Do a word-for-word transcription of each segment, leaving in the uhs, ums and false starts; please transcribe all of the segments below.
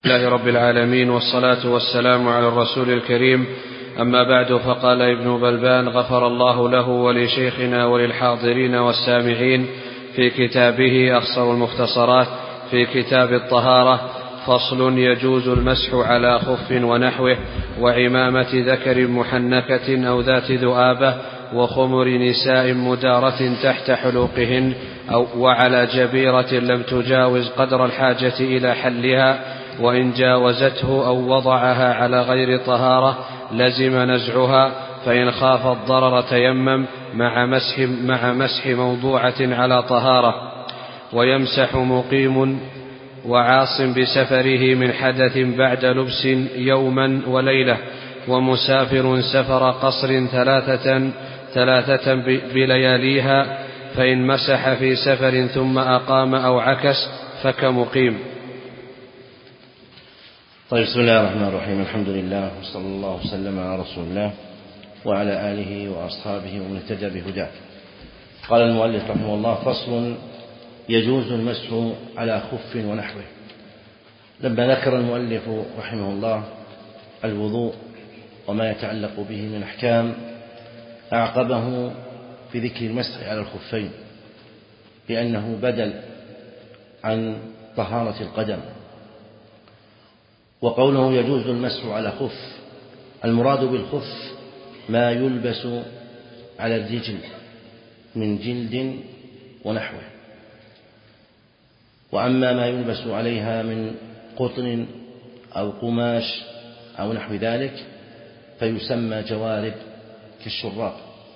لله رب العالمين، والصلاة والسلام على الرسول الكريم. أما بعد، فقال ابن بلبان غفر الله له ولشيخنا وللحاضرين والسامعين في كتابه أخصر المختصرات في كتاب الطهارة: فصل: يجوز المسح على خف ونحوه، وعمامة ذكر محنكة أو ذات ذؤابة، وخمر نساء مدارة تحت حلوقهن، أو وعلى جبيرة لم تجاوز قدر الحاجة إلى حلها، وإن جاوزته أو وضعها على غير طهارة لزم نزعها، فإن خاف الضرر تيمم مع مسح, مع مسح موضوعة على طهارة. ويمسح مقيم وعاص بسفره من حدث بعد لبس يوما وليلة، ومسافر سفر قصر ثلاثة, ثلاثة بلياليها، فإن مسح في سفر ثم أقام أو عكس فكمقيم. طيب، بسم الله الرحمن الرحيم. الحمد لله، وصلى الله وسلم على رسول الله وعلى آله وأصحابه ومن اهتدى بهداه. قال المؤلف رحمه الله: فصل: يجوز المسح على خف ونحوه. لما ذكر المؤلف رحمه الله الوضوء وما يتعلق به من أحكام، أعقبه في ذكر المسح على الخفين، لأنه بدل عن طهارة القدم. وقوله يجوز المسح على خف، المراد بالخف ما يلبس على الرجل من جلد ونحوه، وأما ما يلبس عليها من قطن أو قماش أو نحو ذلك فيسمى جوارب كالشراب.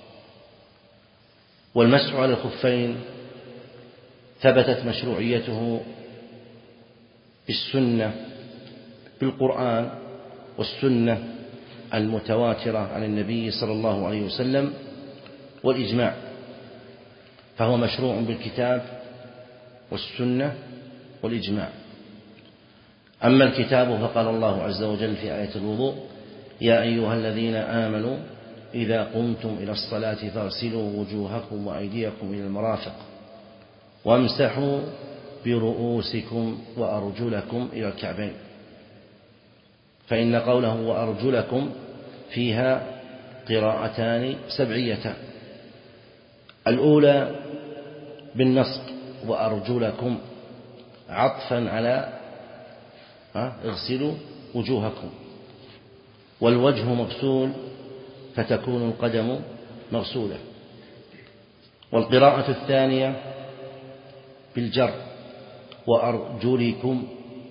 والمسح على الخفين ثبتت مشروعيته بالسنة، بالقرآن والسنة المتواترة عن النبي صلى الله عليه وسلم والإجماع، فهو مشروع بالكتاب والسنة والإجماع. أما الكتاب فقال الله عز وجل في آية الوضوء: يا أيها الذين آمنوا إذا قمتم إلى الصلاة فاغسلوا وجوهكم وأيديكم إلى المرافق وامسحوا برؤوسكم وأرجلكم إلى الكعبين. فإن قوله وأرجلكم فيها قراءتان سبعيتان: الأولى بالنصب وأرجلكم عطفا على اغسلوا وجوهكم، والوجه مغسول فتكون القدم مغسولة. والقراءة الثانية بالجر وأرجلكم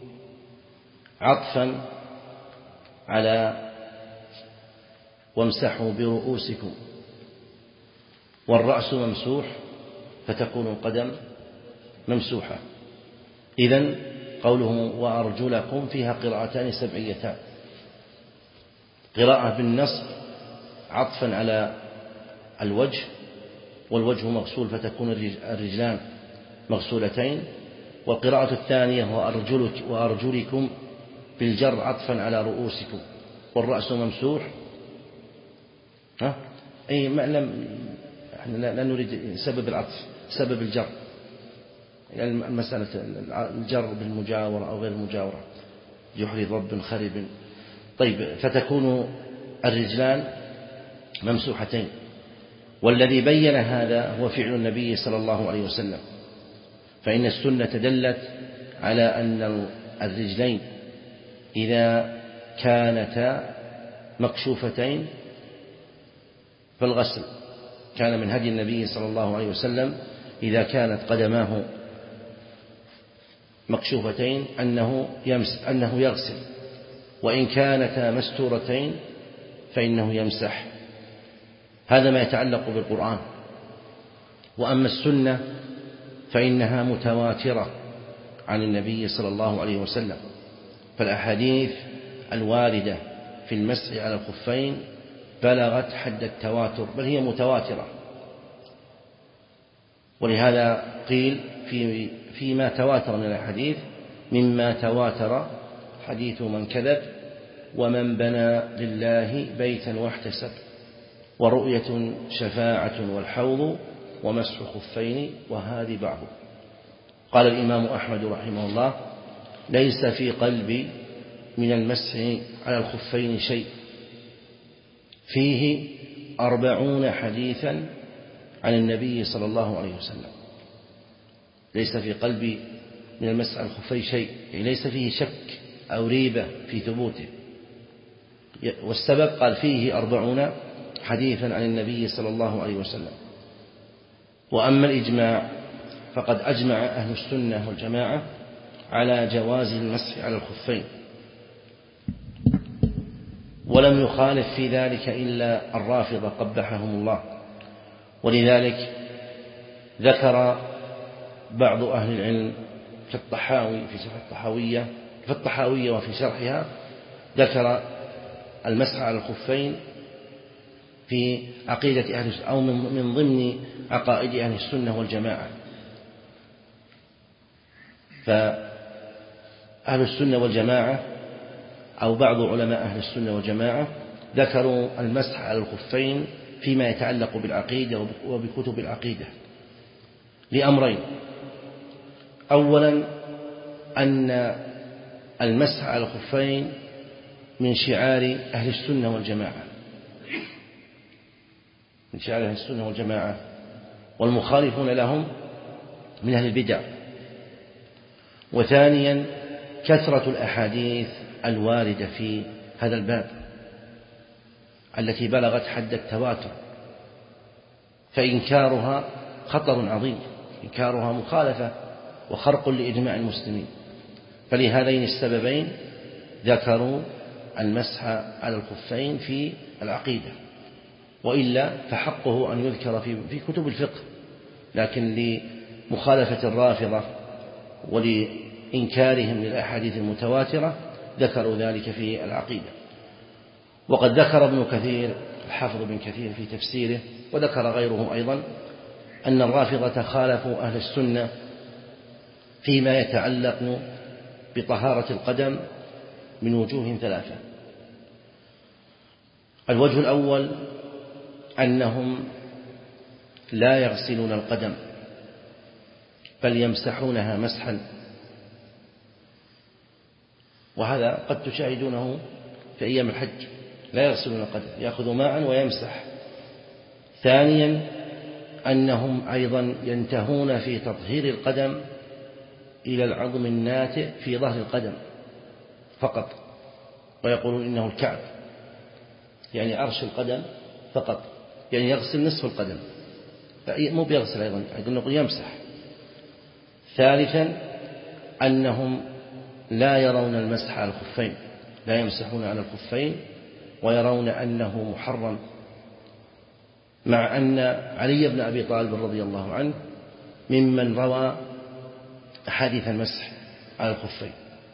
عطفا على وامسحوا برؤوسكم، والرأس ممسوح فتكون القدم ممسوحة. إذن قوله وأرجلكم فيها قراءتان سبعيتان: قراءة بالنصب عطفا على الوجه، والوجه مغسول فتكون الرجلان مغسولتين، والقراءة الثانية وأرجلك وأرجلكم بالجر عطفا على رؤوسكم، والرأس ممسوح. ها أي ما لم لا نريد سبب العطف، سبب الجر، يعني المسألة الجر بالمجاورة أو غير المجاورة، يحري ضب خرب. طيب، فتكون الرجلان ممسوحتين. والذي بين هذا هو فعل النبي صلى الله عليه وسلم، فإن السنة دلت على أن الرجلين إذا كانتا مكشوفتين فالغسل. كان من هدي النبي صلى الله عليه وسلم إذا كانت قدماه مكشوفتين أنه يمسح أنه يغسل، وإن كانتا مستورتين فإنه يمسح. هذا ما يتعلق بالقرآن. وأما السنة فإنها متواترة عن النبي صلى الله عليه وسلم، فالأحاديث الواردة في المسح على الخفين بلغت حد التواتر، بل هي متواترة. ولهذا قيل في فيما تواتر من الحديث: مما تواتر حديث من كذب، ومن بنى لله بيتا واحتسب، ورؤية شفاعة والحوض، ومسح خفين وهذه بعض. قال الإمام أحمد رحمه الله: ليس في قلبي من المسح على الخفين شيء، فيه أربعون حديثا عن النبي صلى الله عليه وسلم. ليس في قلبي من المسح على الخفين شيء، يعني ليس فيه شك أو ريبة في ثبوته. والسبب قال فيه أربعون حديثا عن النبي صلى الله عليه وسلم. وأما الإجماع فقد أجمع أهل السنة والجماعة على جواز المسح على الخفين، ولم يخالف في ذلك إلا الرافضة قبحهم الله. ولذلك ذكر بعض أهل العلم في الطحاوي في شرح الطحاوية في الطحاوية وفي شرحها ذكر المسح على الخفين في عقيدة أهل أو من ضمن عقائد أهل السنة والجماعة. فأهل السنة والجماعة أو بعض علماء أهل السنة والجماعة ذكروا المسح على الخفين فيما يتعلق بالعقيدة وبكتب العقيدة لأمرين: أولا أن المسح على الخفين من شعار أهل السنة والجماعة من شعار أهل السنة والجماعة والمخالفون لهم من أهل البدع. وثانيا كثرة الأحاديث الواردة في هذا الباب التي بلغت حد التواتر، فإنكارها خطر عظيم، إنكارها مخالفة وخرق لإجماع المسلمين. فلهذين السببين ذكروا المسح على الخفين في العقيدة، وإلا فحقه أن يذكر في كتب الفقه، لكن لمخالفة الرافضة ولإنكارهم للأحاديث المتواترة ذكروا ذلك في العقيدة. وقد ذكر ابن كثير الحافظ ابن كثير في تفسيره وذكر غيره أيضا أن الرافضة خالفوا أهل السنة فيما يتعلق بطهارة القدم من وجوه ثلاثة. الوجه الأول أنهم لا يغسلون القدم بل يمسحونها مسحا، وهذا قد تشاهدونه في أيام الحج، لا يغسلون القدم، يأخذ ماء ويمسح. ثانيا أنهم أيضا ينتهون في تطهير القدم إلى العظم الناتئ في ظهر القدم فقط، ويقولون إنه الكعب، يعني عرش القدم فقط، يعني يغسل نصف القدم، مو بيغسل أيضا، نقول يمسح. ثالثا أنهم لا يرون المسح على الخفين، لا يمسحون على الخفين ويرون أنه محرم، مع أن علي بن أبي طالب رضي الله عنه ممن روى أحاديث المسح على الخفين.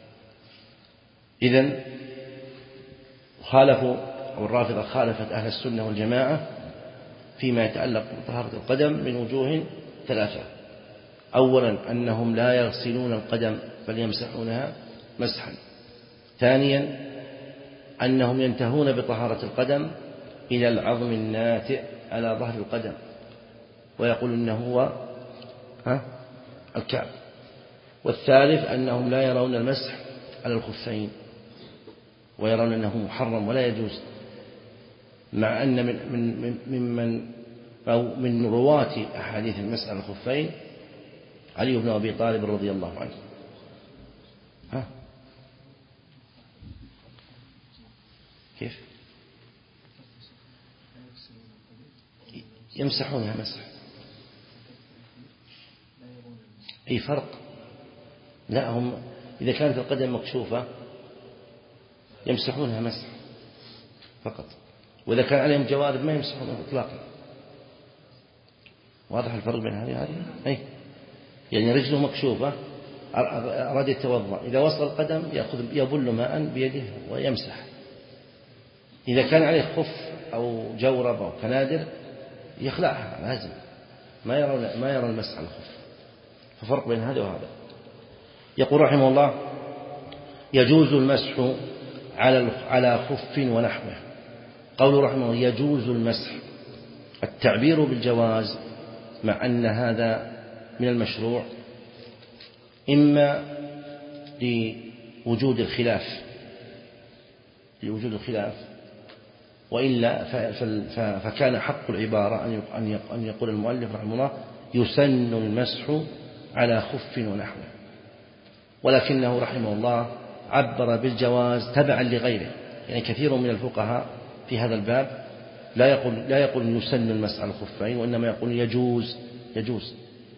إذن خالفوا أو الرافضة خالفت أهل السنة والجماعة فيما يتعلق بطهارة القدم من وجوه ثلاثة: أولا أنهم لا يغسلون القدم بل يمسحونها مسحا. ثانيا أنهم ينتهون بطهارة القدم إلى العظم الناتئ على ظهر القدم، ويقول إنه هو ها الكعب. والثالث أنهم لا يرون المسح على الخفين ويرون أنه محرم ولا يجوز، مع أن من من ممن أو من رواة أحاديث المسح على الخفين علي بن أبي طالب رضي الله عنه. ها كيف يمسحونها مسح؟ أي فرق؟ لا، هم إذا كانت القدم مكشوفة يمسحونها مسح فقط، وإذا كان عليهم جوارب ما يمسحونها إطلاقا. واضح الفرق بين هذه وهذه؟ أي يعني رجله مكشوفة أراد يتوضأ، إذا وصل القدم يأخذ يبل ماء بيده ويمسح. إذا كان عليه خف أو جورب أو كنادر يخلعها لازم، ما يرى ما يرى المسح على الخف. ففرق بين هذا وهذا. يقول رحمه الله: يجوز المسح على على خف ونحوه. قول رحمه الله يجوز المسح، التعبير بالجواز مع أن هذا من المشروع إما لوجود الخلاف لوجود الخلاف، وإلا فكان حق العبارة أن يقول المؤلف رحمه الله يسن المسح على خف ونحوه، ولكنه رحمه الله عبر بالجواز تبعا لغيره. يعني كثير من الفقهاء في هذا الباب لا يقول لا يقول يسن المسح على الخفين، وإنما يقول يجوز يجوز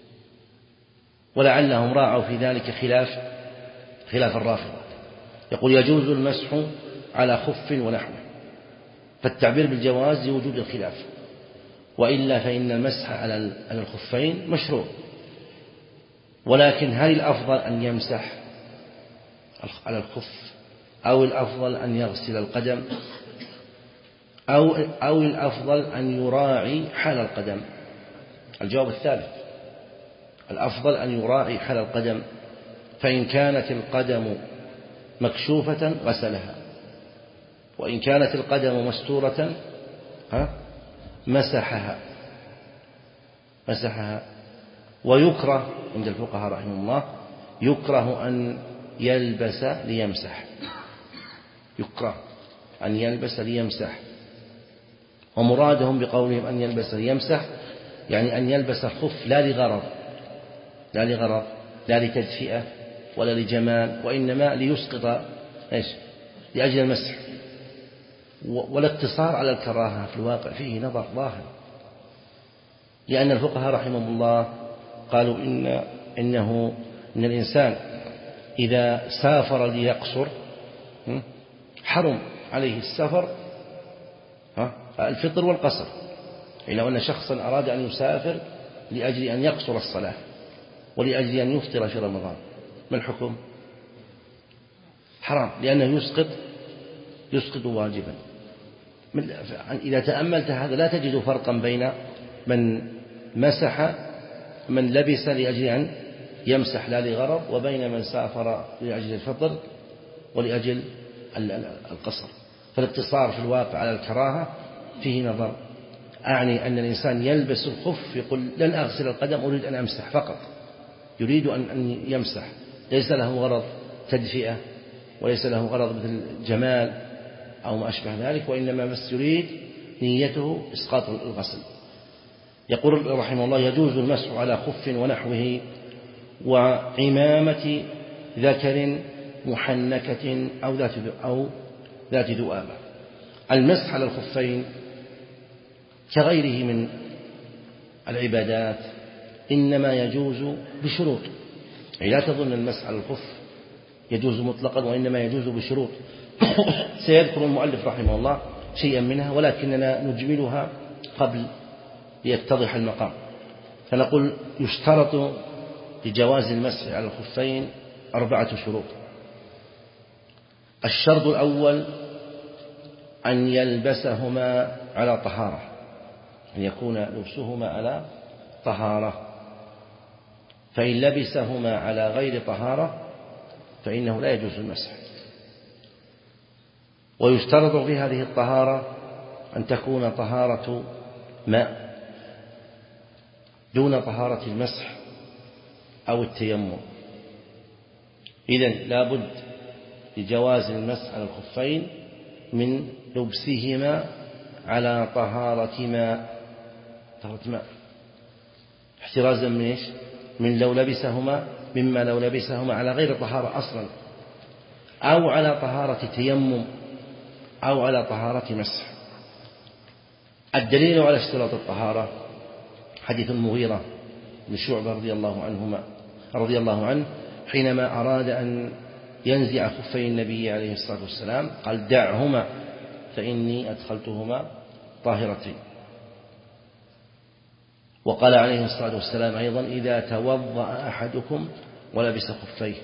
ولعلهم راعوا في ذلك خلاف خلاف الرافضة، يقول يجوز المسح على خف ونحوه، فالتعبير بالجواز لوجود الخلاف، وإلا فإن المسح على الخفين مشروع. ولكن هل الأفضل أن يمسح على الخف، أو الأفضل أن يغسل القدم، أو أو الأفضل أن يراعي حال القدم؟ الجواب الثالث، الأفضل أن يراعي حال القدم، فإن كانت القدم مكشوفة غسلها، وإن كانت القدم مستورة مسحها مسحها ويكره عند الفقهاء رحمه الله يكره أن يلبس ليمسح، يكره أن يلبس ليمسح. ومرادهم بقولهم أن يلبس ليمسح يعني أن يلبس الخف لا لغرض لا لغرض لا لتدفئة ولا لجمال، وإنما ليسقط إيش لأجل المسح. والاقتصار على الكراهة في الواقع فيه نظر ظاهر، لأن الفقهاء رحمهم الله قالوا إن إنه إن الإنسان إذا سافر ليقصر حرم عليه السفر الفطر والقصر، إلا أن شخصا أراد أن يسافر لأجل أن يقصر الصلاة ولأجل أن يفطر في رمضان، ما الحكم؟ حرام، لأنه يسقط يسقط واجبا. إذا تأملت هذا لا تجد فرقا بين من مسح من لبس لأجل أن يمسح لا لغرض، وبين من سافر لأجل الفطر ولأجل القصر. فالاقتصار في الواقع على الكراهة فيه نظر. أعني أن الإنسان يلبس الخف يقول لن أغسل القدم أريد أن أمسح فقط، يريد أن يمسح، ليس له غرض تدفئة وليس له غرض مثل جمال أو ما أشبه ذلك، وإنما بس يريد نيته إسقاط الغسل. يقول رحمه الله يجوز المسح على خف ونحوه وعمامة ذكر محنكة أو ذات أو ذات ذؤابة. المسح على الخفين كغيره من العبادات إنما يجوز بشروط، يعني لا تظن المسح على الخف يجوز مطلقا، وإنما يجوز بشروط سيذكر المؤلف رحمه الله شيئا منها، ولكننا نجملها قبل ليتضح المقام. فنقول يشترط لجواز المسح على الخفين أربعة شروط. الشرط الأول أن يلبسهما على طهارة، أن يكون لبسهما على طهارة، فإن لبسهما على غير طهارة فإنه لا يجوز المسح. ويشترط في هذه الطهارة أن تكون طهارة ماء دون طهارة المسح أو التيمم. إذن لا بد لجواز المسح على الخفين من لبسهما على طهارة ماء طهارة ماء احترازا من إيش؟ من لو لبسهما مما لو لبسهما على غير طهارة أصلا، أو على طهارة تيمم، أو على طهارة مسح. الدليل على اشتراط الطهارة حديث المغيرة بن شعبة رضي الله عنهما رضي الله عنه حينما أراد أن ينزع خفي النبي عليه الصلاة والسلام قال دعهما فإني أدخلتهما طاهرتين. وقال عليه الصلاة والسلام أيضا إذا توضأ أحدكم ولبس خفيه.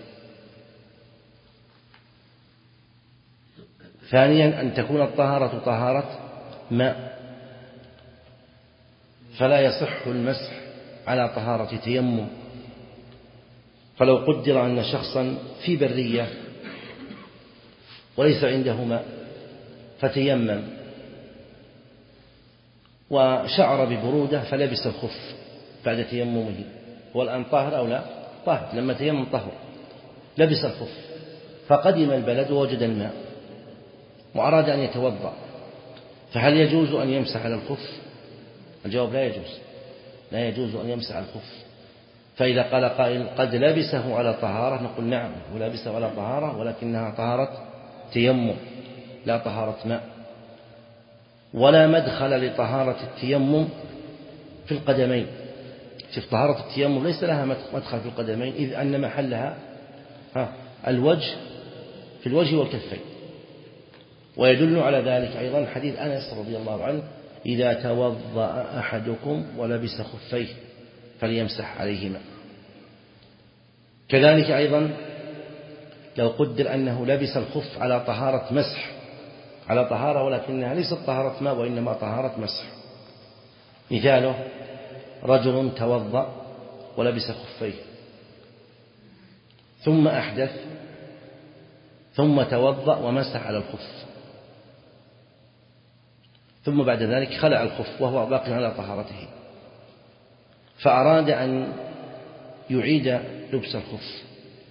ثانيا أن تكون الطهارة طهارة ماء، فلا يصح المسح على طهارة تيمم. فلو قدر أن شخصا في برية وليس عنده ماء فتيمم وشعر ببرودة فلبس الخف بعد تيممه، هو الآن طاهر أو لا؟ طاهر، لما تيمم طهر، لبس الخف فقدم البلد ووجد الماء وأراد أن يتوضأ، فهل يجوز أن يمسح على الخف؟ الجواب لا يجوز، لا يجوز أن يمسح على الخف. فإذا قال قائل قد لبسه على طهارة، نقول نعم ولبسه على طهارة، ولكنها طهارة تيمم لا طهارة ماء، ولا مدخل لطهارة التيمم في القدمين. شوف، طهارة التيمم ليس لها مدخل في القدمين، إذ أن محلها الوجه، في الوجه والكفين. ويدل على ذلك أيضا حديث أنس رضي الله عنه: إذا توضأ أحدكم ولبس خفيه فليمسح عليهما. كذلك أيضا لو قدر أنه لبس الخف على طهارة مسح، على طهارة ولكنها ليست طهارة ماء وإنما طهارة مسح. مثاله: رجل توضأ ولبس خفيه ثم أحدث ثم توضأ ومسح على الخف، ثم بعد ذلك خلع الخف وهو باق على طهارته، فأراد أن يعيد لبس الخف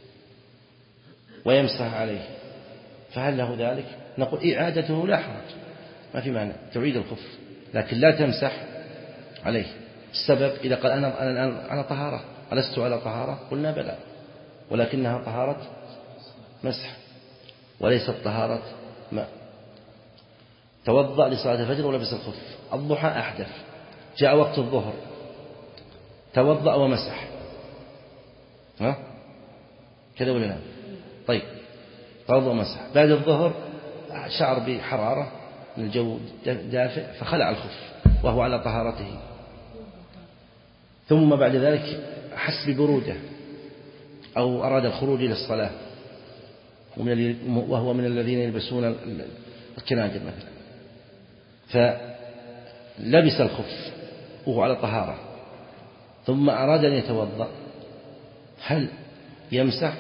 ويمسح عليه، فهل له ذلك؟ نقول إعادته لا حرج، ما في مانع، تعيد الخف لكن لا تمسح عليه. السبب إذا قال أنا الآن على طهارة، ألست على طهارة؟ قلنا بلى، ولكنها طهارة مسح وليست طهارة ماء. توضأ لصلاة الفجر ولبس الخف، الضحى أحدث، جاء وقت الظهر توضأ ومسح، ها كذا ولا لا؟ طيب، توضأ ومسح، بعد الظهر شعر بحرارة من الجو دافئ فخلع الخف وهو على طهارته، ثم بعد ذلك أحس ببرودة أو أراد الخروج إلى الصلاة وهو من الذين يلبسون الكنادر مثلا، فلبس الخف وهو على طهارة ثم أراد أن يتوضأ، هل يمسح؟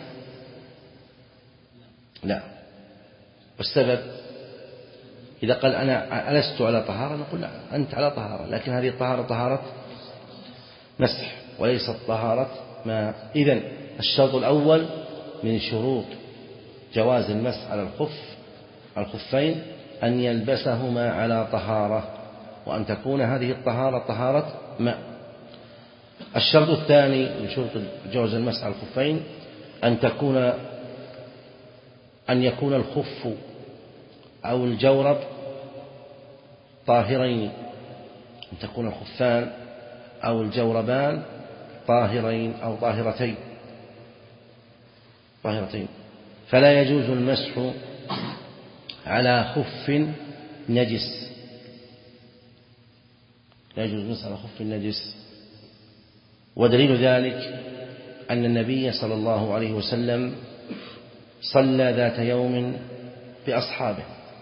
لا. والسبب إذا قال أنا ألست على طهارة، نقول لا، أنت على طهارة، لكن هذه الطهارة طهارة مسح وليست طهارة ماء. إذن الشرط الأول من شروط جواز المسح على الخف الخفين أن يلبسهما على طهارة، وأن تكون هذه الطهارة طهارة ماء. الشرط الثاني من شروط جواز المسح على الخفين أن تكون أن يكون الخف أو الجورب طاهرين، أن تكون الخفان أو الجوربان طاهرين أو طاهرتين طاهرتين فلا يجوز المسح على خف نجس، لا يجوز المسح على خف نجس. ودليل ذلك أن النبي صلى الله عليه وسلم صلى ذات يوم بأصحابه،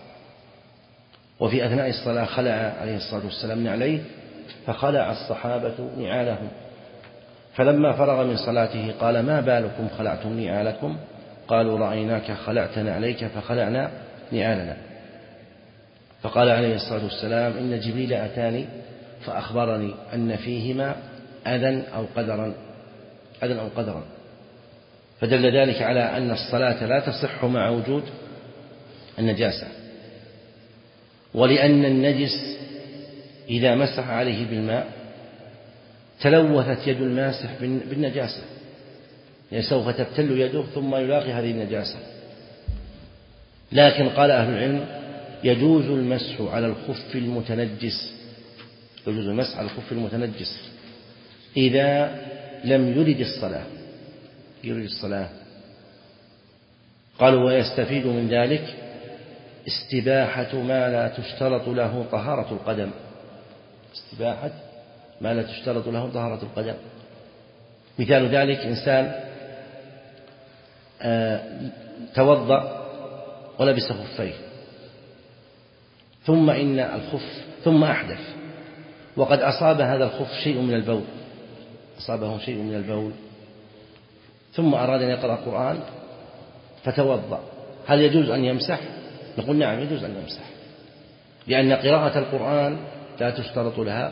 وفي أثناء الصلاة خلع عليه الصلاة والسلام نعليه، فخلع الصحابة نعالهم، فلما فرغ من صلاته قال: ما بالكم خلعتم نعالكم؟ قالوا: رأيناك خلعت نعليك فخلعنا نعالنا. فقال عليه الصلاة والسلام: إن جبريل أتاني فأخبرني أن فيهما أذى أو قدرا أذى أو قدرا فدل ذلك على أن الصلاة لا تصح مع وجود النجاسة، ولأن النجس إذا مسح عليه بالماء تلوثت يد الماسح بالنجاسة، يعني سوف تبتل يده ثم يلاقي هذه النجاسة. لكن قال أهل العلم: يجوز المسح على الخف المتنجس يجوز المسح على الخف المتنجس إذا لم يرد الصلاة يرد الصلاة قالوا: ويستفيد من ذلك استباحة ما لا تشترط له طهارة القدم استباحة ما لا تشترط له طهارة القدم. مثال ذلك: إنسان توضأ ولبس خفيه ثم إن الخف ثم أحدث، وقد أصاب هذا الخف شيء من البول أصابه شيء من البول ثم أراد أن يقرأ القرآن فتوضأ، هل يجوز أن يمسح؟ نقول: نعم يجوز أن يمسح، لأن قراءة القرآن لا تشترط لها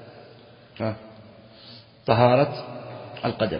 طهارة القدم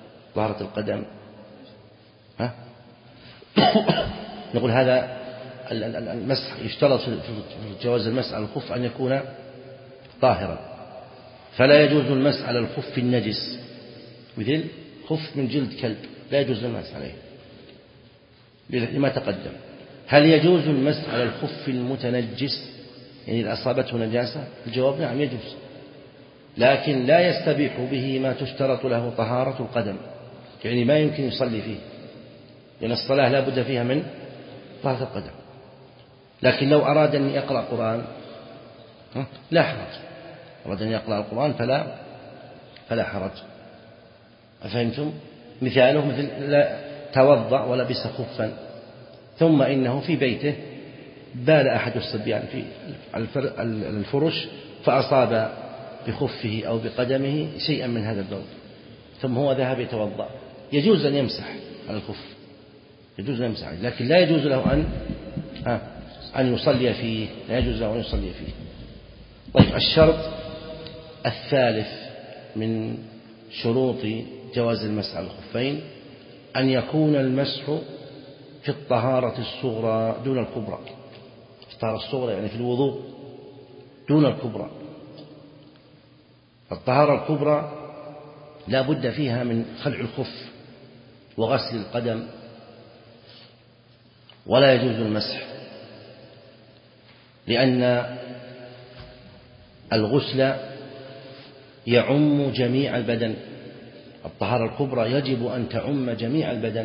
طهارة القدم ها؟ نقول هذا المسح يشترط في جواز المسح على الخف أن يكون طاهرا، فلا يجوز المسح على الخف النجس، مثل خف من جلد كلب لا يجوز المسح عليه لما تقدم. هل يجوز المسح على الخف المتنجس يعني إذا أصابته نجاسة؟ الجواب نعم يجوز، لكن لا يستبيح به ما تشترط له طهارة القدم، يعني ما يمكن يصلي فيه، لأن الصلاة لا بد فيها من طهارة القدم. لكن لو أراد أن يقرأ قرآن لا حرج، أراد أن يقرأ القرآن فلا فلا حرج. أفهمتم؟ مثاله مثل لا توضأ ولبس خفا ثم إنه في بيته بال أحد الصبيان في الفرش فأصاب بخفه أو بقدمه شيئا من هذا البول، ثم هو ذهب يتوضأ، يجوز أن يمسح على الخف، يجوز أن يمسح عليه، لكن لا يجوز له أن أن يصلي فيه، لا يجوز له أن يصلي فيه. طيب، الشرط الثالث من شروط جواز المسح على الخفين أن يكون المسح في الطهارة الصغرى دون الكبرى. في الطهارة الصغرى يعني في الوضوء دون الكبرى. الطهارة الكبرى لا بد فيها من خلع الخف وغسل القدم، ولا يجوز المسح، لأن الغسل يعم جميع البدن. الطهارة الكبرى يجب أن تعم جميع البدن،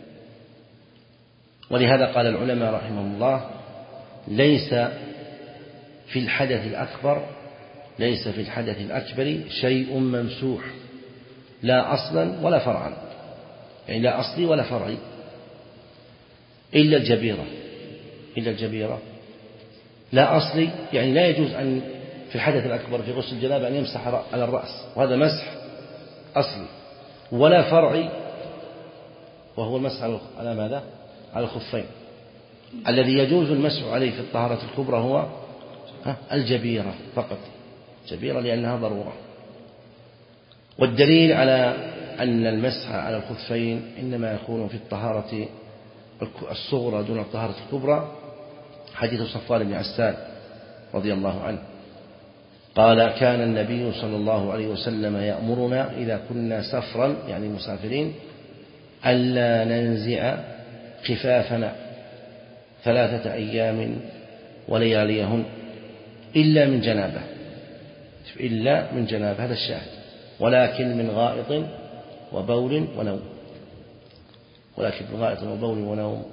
ولهذا قال العلماء رحمهم الله: ليس في الحدث الأكبر ليس في الحدث الأكبر شيء ممسوح، لا أصلا ولا فرعا، يعني لا أصلي ولا فرعي، إلا الجبيرة إلا الجبيرة لا أصلي، يعني لا يجوز أن في الحدث الأكبر في غسل الجنابة أن يمسح على الرأس، وهذا مسح أصلي، ولا فرعي وهو المسح على ماذا؟ على الخفين. الذي يجوز المسح عليه في الطهارة الكبرى هو الجبيرة فقط، جبيرة لأنها ضرورة. والدليل على أن المسح على الخفين إنما يكون في الطهارة الصغرى دون الطهارة الكبرى حديث صفوان بن عسال رضي الله عنه قال: كان النبي صلى الله عليه وسلم يأمرنا إذا كنا سفرا يعني مسافرين ألا ننزع خفافنا ثلاثة أيام ولياليهن إلا من جنابة، إلا من جنابة، هذا الشاهد، ولكن من غائط وبول ونوم، ولكن من غائط وبول ونوم.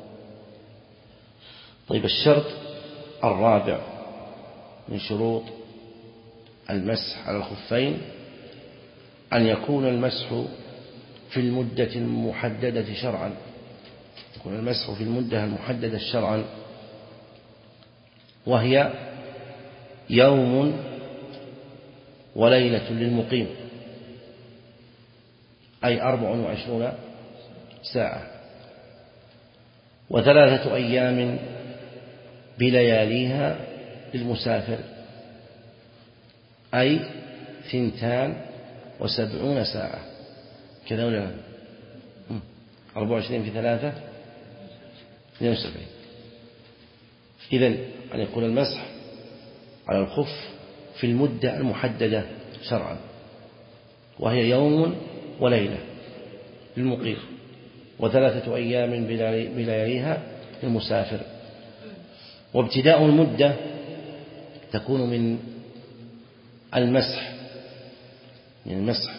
طيب، الشرط الرابع من شروط المسح على الخفين أن يكون المسح في المدة المحددة شرعا، يكون المسح في المدة المحددة شرعا، وهي يوم وليلة للمقيم، أي أربع وعشرون ساعة، وثلاثة أيام بلياليها للمسافر، أي ثنتان وسبعون ساعة، كذا ولا لا؟ أربع وعشرين في ثلاثة اثنين وسبعين. إذن أن يكون المسح على الخف في المدة المحددة شرعا، وهي يوم وليلة للمقيم، وثلاثة أيام بلياليها للمسافر. وابتداء المدة تكون من المسح، من المسح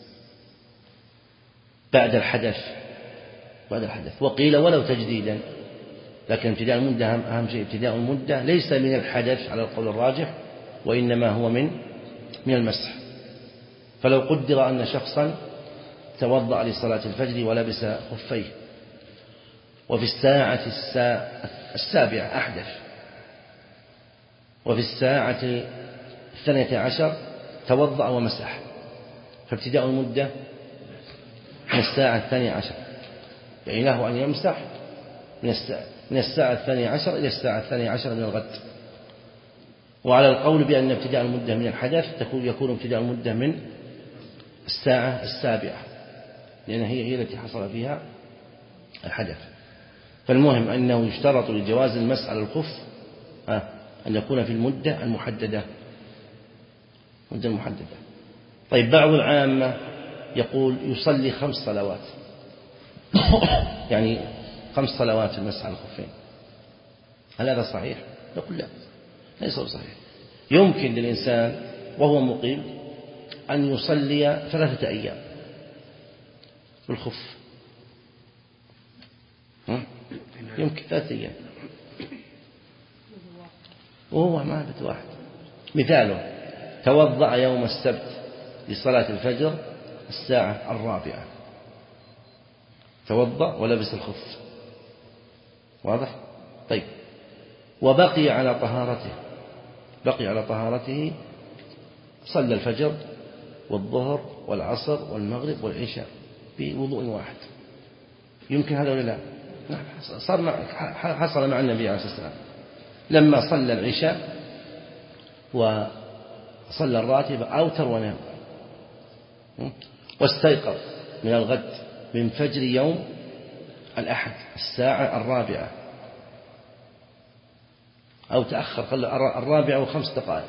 بعد الحدث بعد الحدث وقيل ولو تجديدا، لكن ابتداء المدة أهم شيء. ابتداء المدة ليس من الحدث على القول الراجح، وإنما هو من من المسح. فلو قدر أن شخصا توضأ لصلاة الفجر ولبس خفيه، وفي الساعة السابعة أحدث، وفي الساعة الثانية عشر توضأ ومسح، فابتداء المدة من الساعة الثانية عشر، يعني له أن يمسح من الساعة الثانية عشر إلى الساعة الثانية عشر من الغد. وعلى القول بأن ابتداء المدة من الحدث يكون ابتداء المدة من الساعة السابعة، لأن هي هي التي حصل فيها الحدث. فالمهم أنه يشترط لجواز المسح على الخف أن يكون في المدة المحددة، المدة المحددة. طيب بعض العامة يقول يصلي خمس صلوات يعني خمس صلوات المسح على الخفين، هل هذا صحيح؟ نقول لا، ليس صحيح. يمكن للإنسان وهو مقيم أن يصلي ثلاثة أيام بالخف، يمكن ثلاثة أيام وهو ما بد واحد. مثاله توضأ يوم السبت لصلاة الفجر الساعة الرابعة، توضأ ولبس الخف، واضح؟ طيب وبقي على طهارته، بقي على طهارته، صلى الفجر والظهر والعصر والمغرب والعشاء بوضوء واحد، يمكن هذا ولا لا؟ نعم، صار مع حصل مع النبي عليه الصلاة والسلام لما صلى العشاء وصلى الراتب أوتر ونام، واستيقظ من الغد من فجر يوم الأحد الساعة الرابعة أو تأخر الرابعة وخمس دقائق،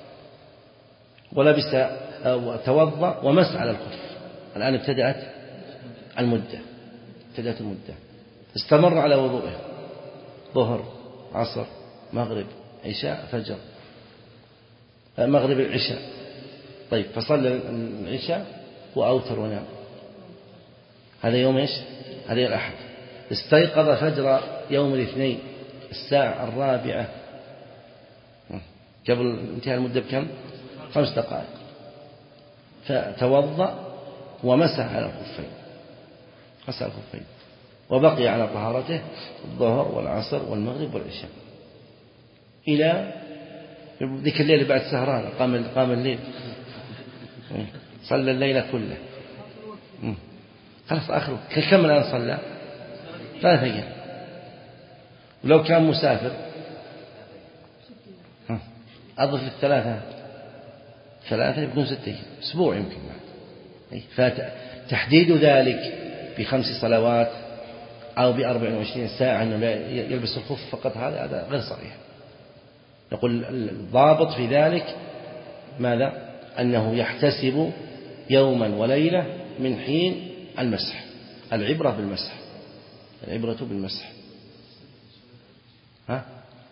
ولبس توضأ ومسح على الخف. الآن ابتدأت المدة، ابتدأت المدة، استمر على وضوءه ظهر عصر مغرب عشاء فجر، مغرب العشاء. طيب فصلى العشاء وأوتر ونام، هذا يوم إيش؟ هذا يوم الأحد. استيقظ فجر يوم الاثنين الساعة الرابعة قبل انتهاء المدة بكم؟ خمس دقائق، فتوضأ ومسح على الخفين، مسح الخفين، وبقي على طهارته الظهر والعصر والمغرب والعشاء إلى ذيك الليلة بعد سهران، قام قام الليل صلى الليلة كله، خلاص آخره. كم الآن صلى؟ ثلاثة أيام. ولو كان مسافر أضف الثلاثة ثلاثة يكون ستة، أسبوع يمكن. فتحديد ذلك بخمس صلوات أو بأربع وعشرين ساعة أنه يلبس الخف فقط، هذا هذا غير صحيح. نقول الضابط في ذلك ماذا؟ أنه يحتسب يوما وليلة من حين المسح، العبرة بالمسح، العبرة بالمسح. ها؟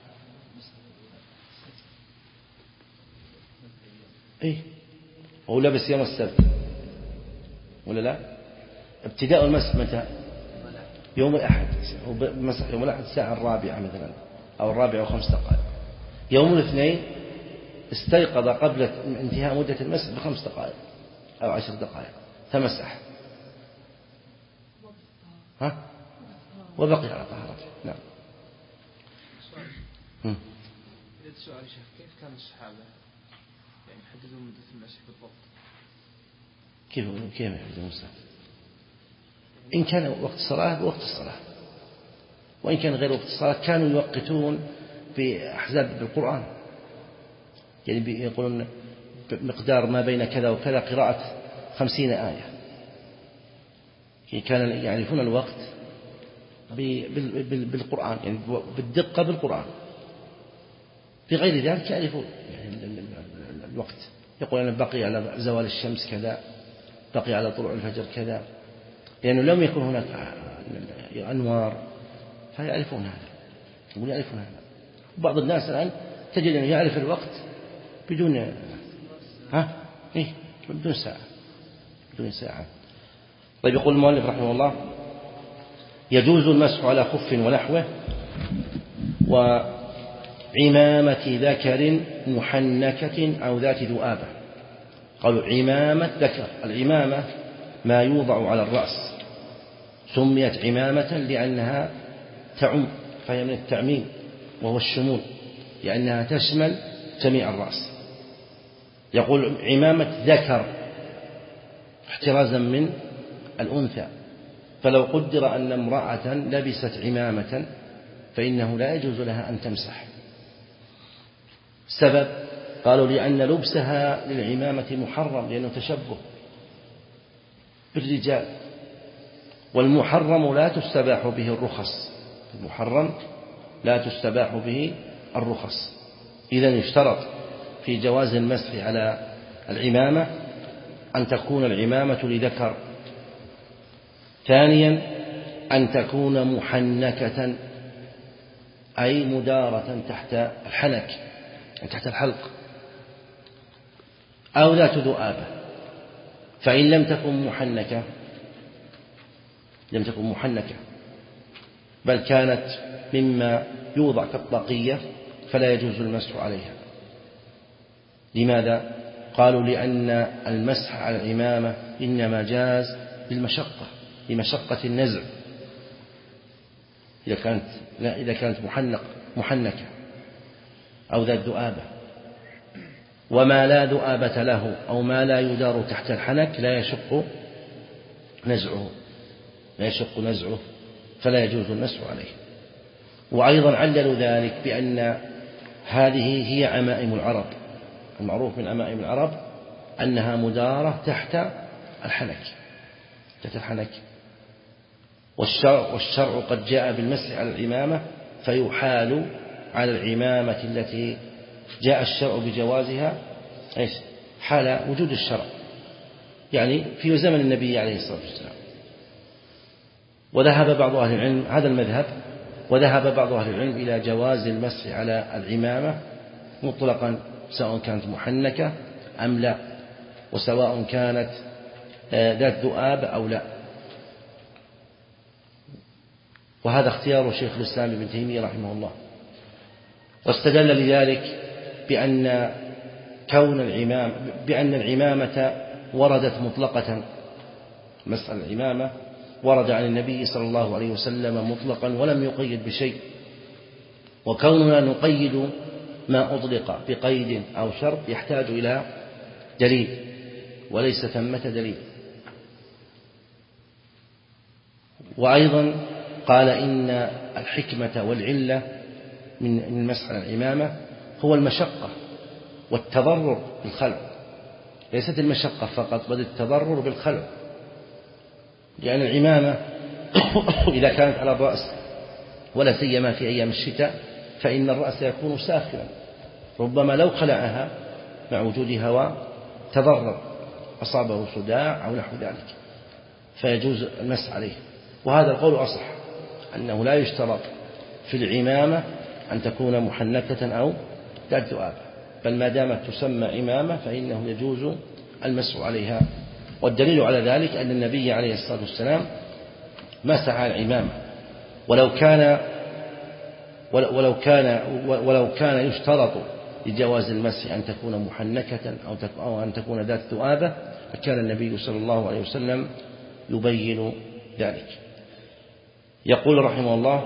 إيه هو لبس يوم السبت ولا لا؟ ابتداء المسح متى؟ يوم الأحد، مسح يوم الأحد الساعة الرابعة مثلا أو الرابعة وخمس دقائق. يوم الاثنين استيقظ قبل انتهاء مدة المسح بخمس دقائق أو عشر دقائق فمسح، ها؟ وبقي على طهارته. نعم. السؤال شيخ، كيف كان الصحابة يعني يحددون مدة المسح بالضبط؟ كيف كيف يحددون المسح؟ إن كان وقت الصلاة بوقت الصلاة، وإن كان غير وقت الصلاة كانوا يوقتون بأحزاب بالقرآن، يعني يقولون مقدار ما بين كذا وكذا قراءة خمسين آية، يعني كانوا يعرفون الوقت بالقرآن، يعني بالدقة بالقرآن. في غير ذلك يعرفون يعني الوقت، يقول أنا بقي على زوال الشمس كذا، بقي على طلوع الفجر كذا، لأنه لم يكن هناك أنوار فيعرفون هذا، يقول يعرفون هذا. بعض الناس الآن تجد أنه يعرف الوقت بدون ها إيه بدون ساعة، بدون ساعة. طيب يقول المؤلف رحمه الله: يجوز المسح على خف ونحوه وعمامة ذكر محنكة أو ذات ذؤابة. قالوا عمامة ذكر، العمامة ما يوضع على الرأس، سميت عمامة لأنها تعم، فهي من التعميم وهو الشمول، لأنها تشمل جميع الرأس. يقول عمامة ذكر احترازا من الأنثى، فلو قدر أن امرأة لبست عمامة فإنه لا يجوز لها أن تمسح. السبب قالوا لأن لبسها للعمامة محرم، لأنه تشبه بالرجال، والمحرم لا تستباح به الرخص، المحرم لا تستباح به الرخص. إذن يشترط في جواز المسح على العمامة أن تكون العمامة لذكر. ثانيا أن تكون محنكة أي مدارة تحت الحنك تحت الحلق أو ذات ذؤابة. فإن لم تكن محنكة لم تكن محنكة بل كانت مما يوضع كالطاقية فلا يجوز المسح عليها. لماذا؟ قالوا لأن المسح على العمامة إنما جاز بالمشقة لمشقة النزع إذا كانت لا إذا كانت محنق محنكة أو ذات ذؤابة. وما لا ذؤابة له أو ما لا يدار تحت الحنك لا يشق نزعه لا يشق نزعه فلا يجوز المسح عليه. وأيضا عللوا ذلك بأن هذه هي عمائم العرب. المعروف من عمائم العرب أنها مدارة تحت الحنك تحت الحنك والشرع, والشرع قد جاء بالمسح على العمامة فيحال على العمامة التي جاء الشرع بجوازها إيش؟ حال وجود الشرع، يعني في زمن النبي عليه الصلاة والسلام. وذهب بعض أهل العلم هذا المذهب وذهب بعض أهل العلم إلى جواز المسح على العمامة مطلقا سواء كانت محنكة أم لا، وسواء كانت ذات ذؤاب أو لا. وهذا اختيار شيخ الإسلام ابن تيمية رحمه الله. واستدل لذلك بأن كون العمام بأن العمامة وردت مطلقة. مسألة العمامة ورد عن النبي صلى الله عليه وسلم مطلقا ولم يقيد بشيء، وكوننا نقيد ما أطلق بقيد أو شرط يحتاج إلى دليل وليس ثمة دليل. وأيضا قال إن الحكمة والعلة من المسح على العمامة هو المشقة والتضرر بالخلع، ليست المشقة فقط بل التضرر بالخلع، لأن يعني العمامة إذا كانت على الرأس ولا سيما في أيام الشتاء فإن الرأس يكون ساخنا، ربما لو خلعها مع وجود هواء تضرر أصابه صداع أو نحو ذلك فيجوز المسح عليه. وهذا القول أصح أنه لا يشترط في العمامة أن تكون محنكة أو ذات ذؤابة، بل ما دامت تسمى عمامة فإنه يجوز المسح عليها. والدليل على ذلك أن النبي عليه الصلاة والسلام مسح على العمامة، ولو كان ولو كان ولو كان يشترط لجواز المسح أن تكون محنكة أو أن تكون ذات ذؤابة فكان النبي صلى الله عليه وسلم يبين ذلك. يقول رحمه الله: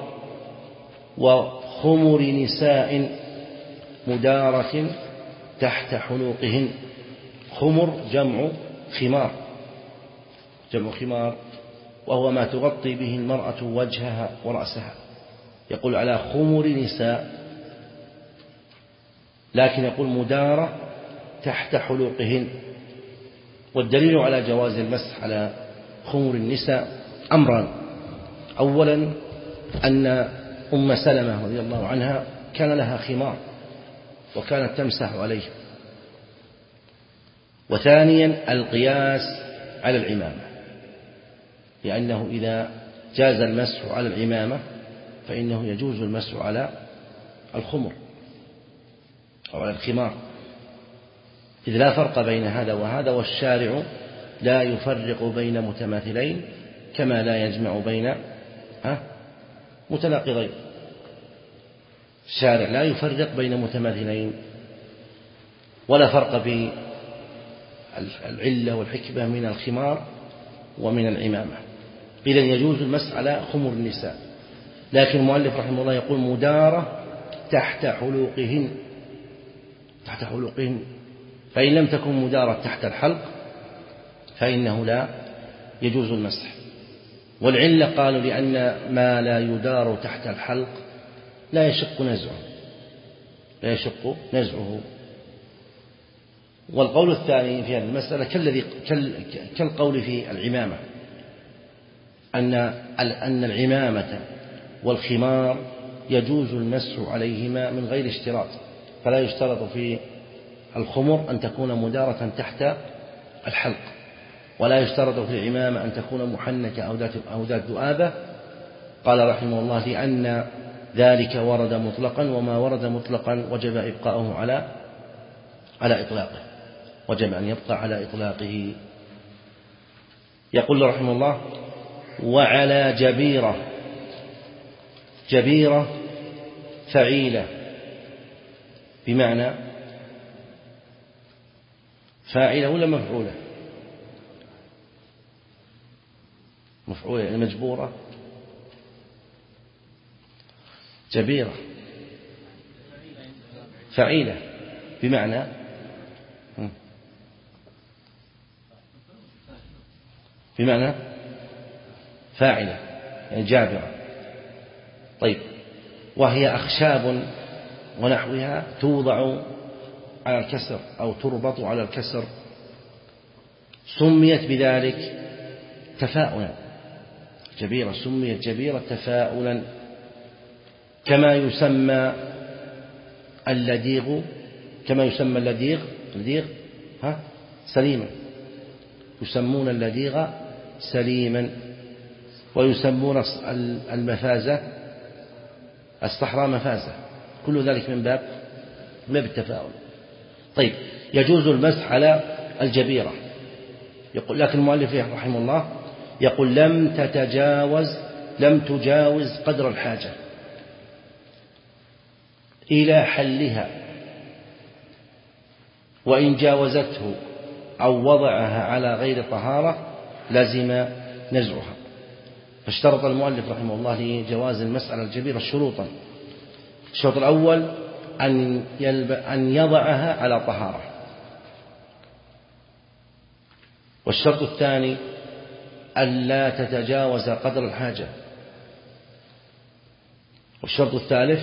وخمر نساء مدارة تحت حلوقهن. خمر جمع خمار جمع خمار وهو ما تغطي به المرأة وجهها ورأسها. يقول على خمر نساء، لكن يقول مدارة تحت حلوقهن. والدليل على جواز المسح على خمر النساء أمران: أولا أن أم سلمة رضي الله عنها كان لها خمار وكانت تمسح عليه. وثانيا القياس على العمامة، لأنه إذا جاز المسح على العمامة فإنه يجوز المسح على الخمر أو على الخمار، إذ لا فرق بين هذا وهذا، والشارع لا يفرق بين متماثلين كما لا يجمع بين متناقضين. الشارع لا يفرق بين متماثلين ولا فرق بين العلة والحكمة من الخمار ومن العمامة، إذن يجوز المسح على خمر النساء. لكن المؤلف رحمه الله يقول مدارة تحت حلوقهن تحت حلوقهن فإن لم تكن مدارة تحت الحلق فإنه لا يجوز المسح. والعلة قالوا لأن ما لا يدار تحت الحلق لا يشق نزعه لا يشق نزعه. والقول الثاني في هذه المسألة كالذي كالقول في العمامة، أن أن العمامة والخمار يجوز المسح عليهما من غير اشتراط، فلا يشترط في الخمر أن تكون مدارة تحت الحلق، ولا يشترط في العمامة أن تكون محنكة أو ذات ذؤابة. قال رحمه الله: لأن ذلك ورد مطلقا، وما ورد مطلقا وجب إبقاؤه على على إطلاقه، وجب أن يبقى على إطلاقه. يقول رحمه الله: وعلى جبيرة. جبيرة فعيلة بمعنى فاعلة ولا مفعولة؟ مفعولة يعني مجبورة. جبيرة فعيلة بمعنى بمعنى فاعلة يعني جابرة. طيب، وهي أخشاب ونحوها توضع على الكسر أو تربط على الكسر، سميت بذلك تفاؤلا. جبيرة سميت جبيرة تفاؤلا، كما يسمى اللديغ كما يسمى اللديغ اللديغ ها سليما، يسمون اللديغ سليما، ويسمون المفازة الصحراء مفازة، كل ذلك من باب من باب التفاؤل. طيب، يجوز المسح على الجبيرة. يقول لكن المؤلف رحمه الله يقول: لم تتجاوز لم تجاوز قدر الحاجة إلى حلها، وإن جاوزته أو وضعها على غير طهارة لزم نزعها. فاشترط المؤلف رحمه الله لجواز المسألة الجبيرة شروطا. الشرط الأول أن, أن يضعها على طهارة، والشرط الثاني ألا تتجاوز قدر الحاجة، والشرط الثالث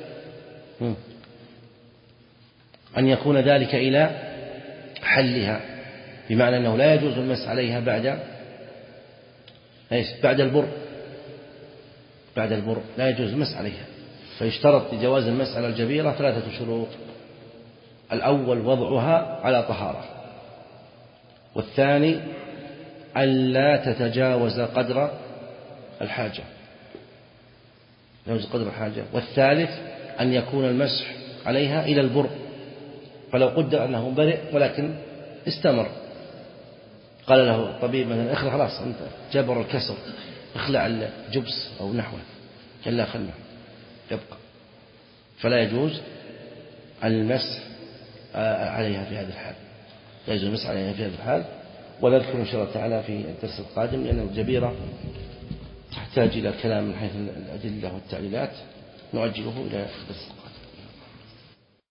أن يكون ذلك إلى حلها، بمعنى أنه لا يجوز المسح عليها بعد بعد البر بعد البر لا يجوز المسح عليها. فيشترط لجواز المسألة الجبيرة ثلاثة شروط: الأول وضعها على طهارة، والثاني ألا تتجاوز قدر الحاجة تجاوز قدر الحاجة، والثالث أن يكون المسح عليها إلى البر، فلو قدر أنه برئ ولكن استمر، قال له الطبيب مثلا: اخلع، خلاص أنت جبر الكسر، اخلع الجبس أو نحوه، قال لا خله يبقى، فلا يجوز المسح عليها في هذا الحال لا يجوز المسح عليها في هذا الحال. ونذكر إن شاء الله تعالى في الدرس القادم، لأن الجبيرة تحتاج إلى كلام من حيث الأدلة والتعليلات، نؤجله إلى الدرس القادم.